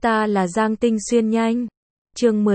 Ta là Giang Tinh Xuyên nhanh. Chương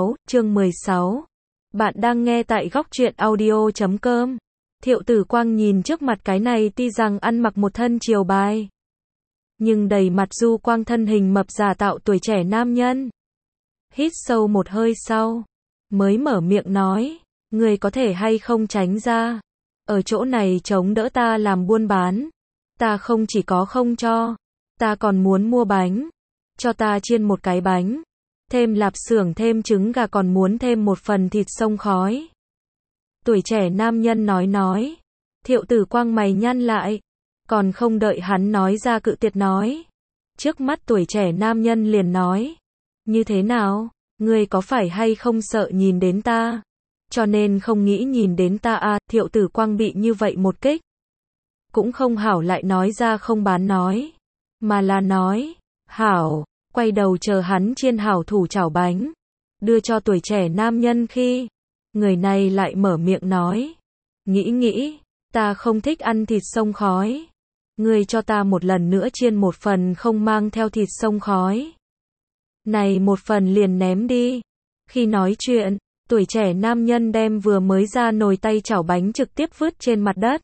16. Bạn đang nghe tại góc truyện audio.com. Thiệu Tử Quang nhìn trước mặt cái này tuy rằng ăn mặc một thân triều bái, nhưng đầy mặt du quang thân hình mập giả tạo tuổi trẻ nam nhân. Hít sâu một hơi sau, mới mở miệng nói, người có thể hay không tránh ra, ở chỗ này chống đỡ ta làm buôn bán. Ta không chỉ có không cho, ta còn muốn mua bánh, cho ta chiên một cái bánh, thêm lạp xưởng thêm trứng gà còn muốn thêm một phần thịt xông khói. Tuổi trẻ nam nhân nói, Thiệu Tử Quang mày nhăn lại, còn không đợi hắn nói ra cự tuyệt nói. Trước mắt tuổi trẻ nam nhân liền nói, như thế nào, ngươi có phải hay không sợ nhìn đến ta, cho nên không nghĩ nhìn đến ta à? Thiệu Tử Quang bị như vậy một kích, cũng không hảo lại nói ra không bán nói, mà là nói, hảo, quay đầu chờ hắn chiên hảo thủ chảo bánh, đưa cho tuổi trẻ nam nhân khi, người này lại mở miệng nói, nghĩ, ta không thích ăn thịt xông khói, ngươi cho ta một lần nữa chiên một phần không mang theo thịt xông khói. Này một phần liền ném đi. Khi nói chuyện, tuổi trẻ nam nhân đem vừa mới ra nồi tay chảo bánh trực tiếp vứt trên mặt đất.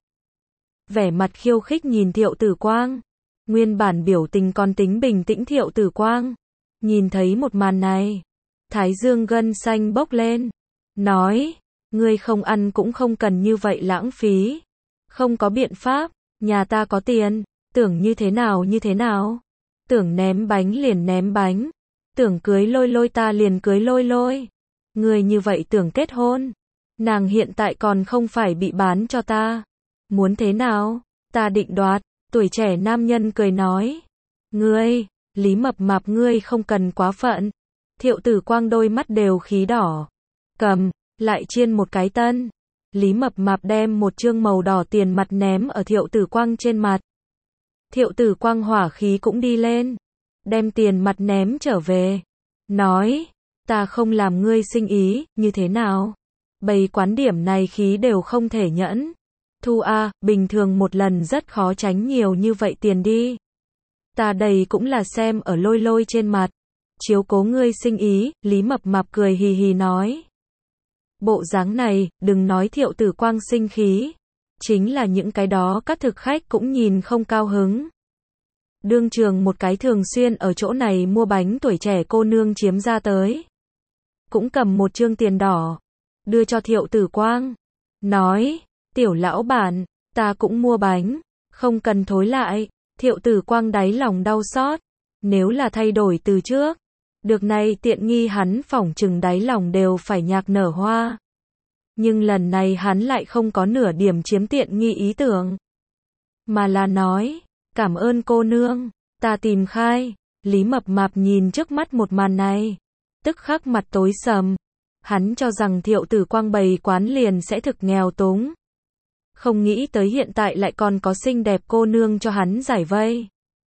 Vẻ mặt khiêu khích nhìn Thiệu Tử Quang. Nguyên bản biểu tình còn tính bình tĩnh Thiệu Tử Quang. Nhìn thấy một màn này, thái dương gân xanh bốc lên. Nói, ngươi không ăn cũng không cần như vậy lãng phí. Không có biện pháp, nhà ta có tiền, tưởng như thế nào. Tưởng ném bánh liền ném bánh. Tưởng cưới lôi ta liền cưới lôi. Người như vậy tưởng kết hôn. Nàng hiện tại còn không phải bị bán cho ta. Muốn thế nào? Ta định đoạt. Tuổi trẻ nam nhân cười nói. Ngươi, Lý Mập Mạp ngươi không cần quá phận. Thiệu Tử Quang đôi mắt đều khí đỏ. Cầm, lại chiên một cái tân. Lý Mập Mạp đem một trương màu đỏ tiền mặt ném ở Thiệu Tử Quang trên mặt. Thiệu Tử Quang hỏa khí cũng đi lên. Đem tiền mặt ném trở về. Nói, ta không làm ngươi sinh ý, như thế nào? Bày quán điểm này khí đều không thể nhẫn. Thu a, bình thường một lần rất khó tránh nhiều như vậy tiền đi. Ta đây cũng là xem ở lôi trên mặt. Chiếu cố ngươi sinh ý, Lý Mập Mạp cười hì hì nói. Bộ dáng này, đừng nói Thiệu Tử Quang sinh khí. Chính là những cái đó các thực khách cũng nhìn không cao hứng. Đương trường một cái thường xuyên ở chỗ này mua bánh tuổi trẻ cô nương chiếm ra tới. Cũng cầm một trương tiền đỏ. Đưa cho Thiệu Tử Quang. Nói, tiểu lão bản, ta cũng mua bánh. Không cần thối lại. Thiệu Tử Quang đáy lòng đau xót. Nếu là thay đổi từ trước. Được này tiện nghi hắn phỏng chừng đáy lòng đều phải nhạc nở hoa. Nhưng lần này hắn lại không có nửa điểm chiếm tiện nghi ý tưởng. Mà là nói. Cảm ơn cô nương, ta tìm khai. Lý Mập Mạp nhìn trước mắt một màn này, tức khắc mặt tối sầm. Hắn cho rằng Thiệu Tử Quang bày quán liền sẽ thực nghèo túng. Không nghĩ tới hiện tại lại còn có xinh đẹp cô nương cho hắn giải vây.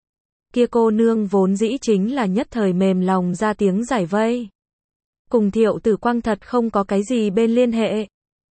Kia cô nương vốn dĩ chính là nhất thời mềm lòng ra tiếng giải vây. Cùng Thiệu Tử Quang thật không có cái gì bên liên hệ.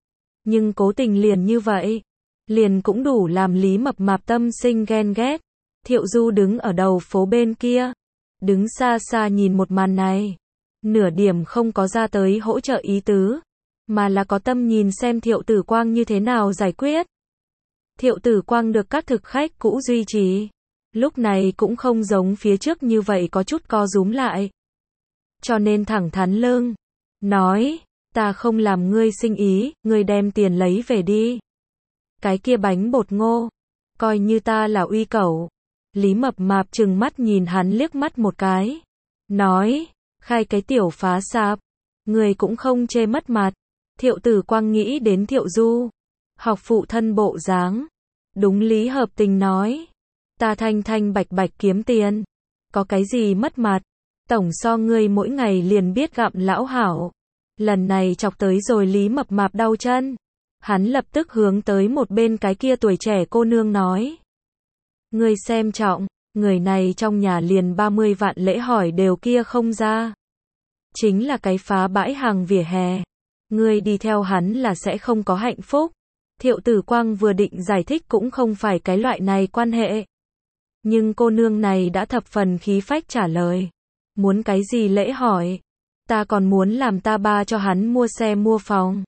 Nhưng cố tình liền như vậy, liền cũng đủ làm Lý Mập Mạp tâm sinh ghen ghét. Thiệu Du đứng ở đầu phố bên kia, đứng xa xa nhìn một màn này, nửa điểm không có ra tới hỗ trợ ý tứ, mà là có tâm nhìn xem Thiệu Tử Quang như thế nào giải quyết. Thiệu Tử Quang được các thực khách cũ duy trì, lúc này cũng không giống phía trước như vậy có chút co rúm lại. Cho nên thẳng thắn lưng, nói, ta không làm ngươi sinh ý, ngươi đem tiền lấy về đi. Cái kia bánh bột ngô, coi như ta là uy cẩu. Lý Mập Mạp trừng mắt nhìn hắn liếc mắt một cái. Nói, khai cái tiểu phá sạp. Người cũng không chê mất mặt. Thiệu Tử Quang nghĩ đến Thiệu Du. Học phụ thân bộ dáng. Đúng lý hợp tình nói. Ta thanh bạch kiếm tiền. Có cái gì mất mặt. Tổng so ngươi mỗi ngày liền biết gặm lão hảo. Lần này chọc tới rồi Lý Mập Mạp đau chân. Hắn lập tức hướng tới một bên cái kia tuổi trẻ cô nương nói. Ngươi xem trọng, người này trong nhà liền 30 vạn lễ hỏi đều kia không ra. Chính là cái phá bãi hàng vỉa hè. Ngươi đi theo hắn là sẽ không có hạnh phúc. Thiệu Tử Quang vừa định giải thích cũng không phải cái loại này quan hệ. Nhưng cô nương này đã thập phần khí phách trả lời. Muốn cái gì lễ hỏi? Ta còn muốn làm ta ba cho hắn mua xe mua phòng.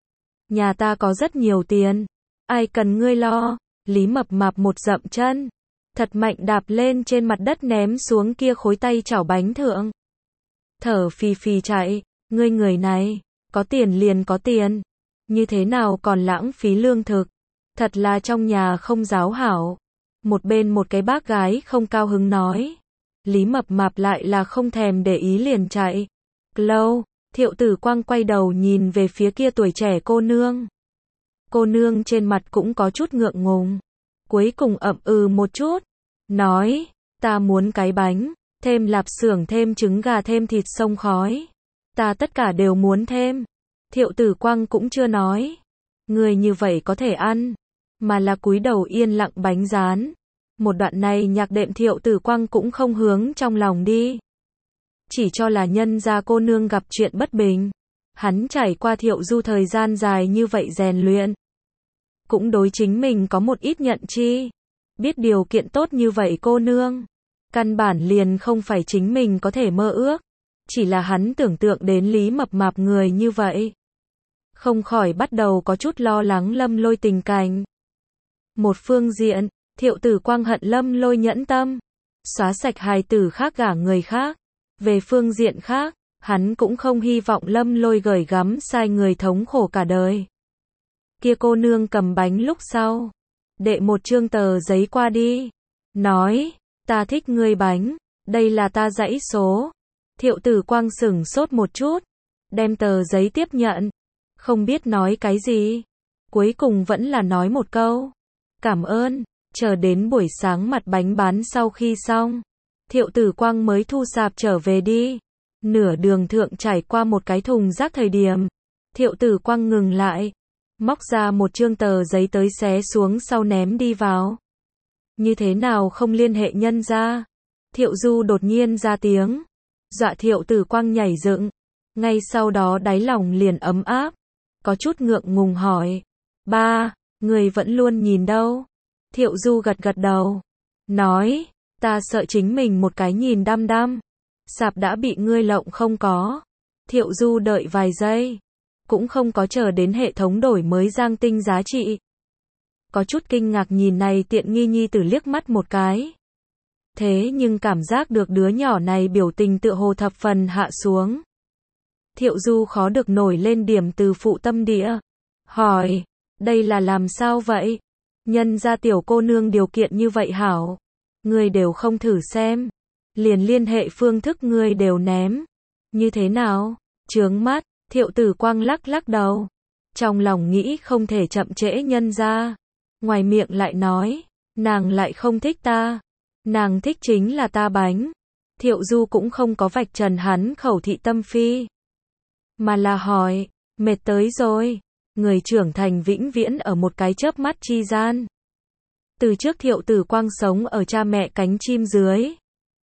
Nhà ta có rất nhiều tiền. Ai cần ngươi lo? Lý Mập Mạp một dậm chân. Thật mạnh đạp lên trên mặt đất ném xuống kia khối tay chảo bánh thượng. Thở phì phì chạy. Ngươi người này, có tiền liền có tiền. Như thế nào còn lãng phí lương thực? Thật là trong nhà không giáo hảo. Một bên một cái bác gái không cao hứng nói. Lý Mập Mạp lại là không thèm để ý liền chạy. Lâu, Thiệu Tử Quang quay đầu nhìn về phía kia tuổi trẻ cô nương. Cô nương trên mặt cũng có chút ngượng ngùng. Cuối cùng ậm ừ một chút. Nói, ta muốn cái bánh, thêm lạp xưởng thêm trứng gà thêm thịt xông khói. Ta tất cả đều muốn thêm. Thiệu Tử Quang cũng chưa nói. Người như vậy có thể ăn. Mà là cúi đầu yên lặng bánh rán. Một đoạn này nhạc đệm Thiệu Tử Quang cũng không hướng trong lòng đi. Chỉ cho là nhân gia cô nương gặp chuyện bất bình. Hắn trải qua Thiệu Du thời gian dài như vậy rèn luyện. Cũng đối chính mình có một ít nhận chi. Biết điều kiện tốt như vậy cô nương. Căn bản liền không phải chính mình có thể mơ ước. Chỉ là hắn tưởng tượng đến Lý Mập Mạp người như vậy. Không khỏi bắt đầu có chút lo lắng Lâm Lôi tình cảnh. Một phương diện, Thiệu Tử Quang hận Lâm Lôi nhẫn tâm. Xóa sạch hài tử khác gả người khác. Về phương diện khác, hắn cũng không hy vọng Lâm Lôi gửi gắm sai người thống khổ cả đời. Kia cô nương cầm bánh lúc sau. Đệ một chương tờ giấy qua đi. Nói, ta thích ngươi bánh. Đây là ta dãy số. Thiệu Tử Quang sửng sốt một chút. Đem tờ giấy tiếp nhận. Không biết nói cái gì. Cuối cùng vẫn là nói một câu. Cảm ơn. Chờ đến buổi sáng mặt bánh bán sau khi xong. Thiệu Tử Quang mới thu sạp trở về đi. Nửa đường thượng trải qua một cái thùng rác thời điểm. Thiệu Tử Quang ngừng lại. Móc ra một chương tờ giấy tới xé xuống sau ném đi vào. Như thế nào không liên hệ nhân ra? Thiệu Du đột nhiên ra tiếng. Dọa Thiệu Tử Quang nhảy dựng. Ngay sau đó đáy lòng liền ấm áp. Có chút ngượng ngùng hỏi. Ba, người vẫn luôn nhìn đâu? Thiệu Du gật gật đầu. Nói, ta sợ chính mình một cái nhìn đăm đăm. Sạp đã bị ngươi lộng không có. Thiệu Du đợi vài giây. Cũng không có chờ đến hệ thống đổi mới Giang Tinh giá trị. Có chút kinh ngạc nhìn này tiện nghi nhi tử liếc mắt một cái. Thế nhưng cảm giác được đứa nhỏ này biểu tình tựa hồ thập phần hạ xuống. Thiệu Du khó được nổi lên điểm từ phụ tâm địa. Hỏi, đây là làm sao vậy? Nhân ra tiểu cô nương điều kiện như vậy hảo. Ngươi đều không thử xem. Liền liên hệ phương thức ngươi đều ném. Như thế nào? Chướng mắt. Thiệu Tử Quang lắc lắc đầu. Trong lòng nghĩ không thể chậm trễ nhân ra. Ngoài miệng lại nói. Nàng lại không thích ta. Nàng thích chính là ta bánh. Thiệu Du cũng không có vạch trần hắn khẩu thị tâm phi. Mà là hỏi. Mệt tới rồi. Người trưởng thành vĩnh viễn ở một cái chớp mắt chi gian. Từ trước Thiệu Tử Quang sống ở cha mẹ cánh chim dưới.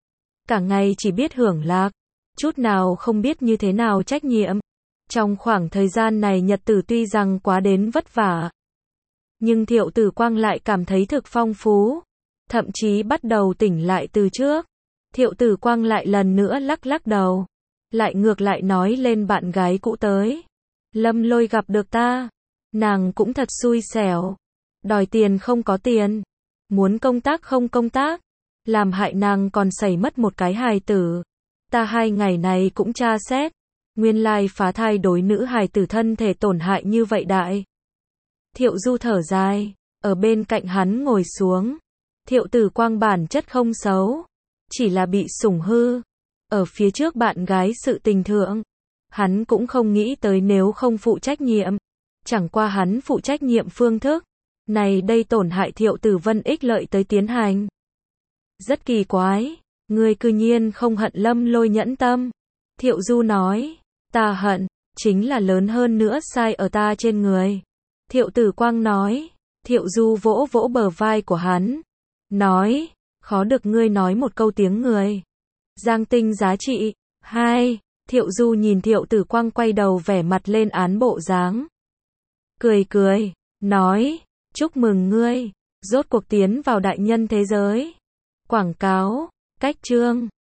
Cả ngày chỉ biết hưởng lạc. Chút nào không biết như thế nào trách nhiệm. Trong khoảng thời gian này nhật tử tuy rằng quá đến vất vả. Nhưng Thiệu Tử Quang lại cảm thấy thực phong phú. Thậm chí bắt đầu tỉnh lại từ trước. Thiệu Tử Quang lại lần nữa lắc lắc đầu. Lại ngược lại nói lên bạn gái cũ tới. Lâm Lôi gặp được ta. Nàng cũng thật xui xẻo. Đòi tiền không có tiền. Muốn công tác không công tác. Làm hại nàng còn xảy mất một cái hài tử. Ta 2 ngày này cũng tra xét. Nguyên lai phá thai đối nữ hài tử thân thể tổn hại như vậy đại. Thiệu Du thở dài. Ở bên cạnh hắn ngồi xuống. Thiệu Tử Quang bản chất không xấu. Chỉ là bị sủng hư. Ở phía trước bạn gái sự tình thượng. Hắn cũng không nghĩ tới nếu không phụ trách nhiệm. Chẳng qua hắn phụ trách nhiệm phương thức. Này đây tổn hại Thiệu Tử Vân ích lợi tới tiến hành. Rất kỳ quái. Ngươi cư nhiên không hận Lâm Lôi nhẫn tâm. Thiệu Du nói. Ta hận. Chính là lớn hơn nữa sai ở ta trên người. Thiệu Tử Quang nói. Thiệu Du vỗ vỗ bờ vai của hắn. Nói. Khó được ngươi nói một câu tiếng người. Giang Tinh giá trị. 2. Thiệu Du nhìn Thiệu Tử Quang quay đầu vẻ mặt lên án bộ dáng. Cười cười. Nói. Chúc mừng ngươi. Rốt cuộc tiến vào đại nhân thế giới. Quảng cáo. Cách chương.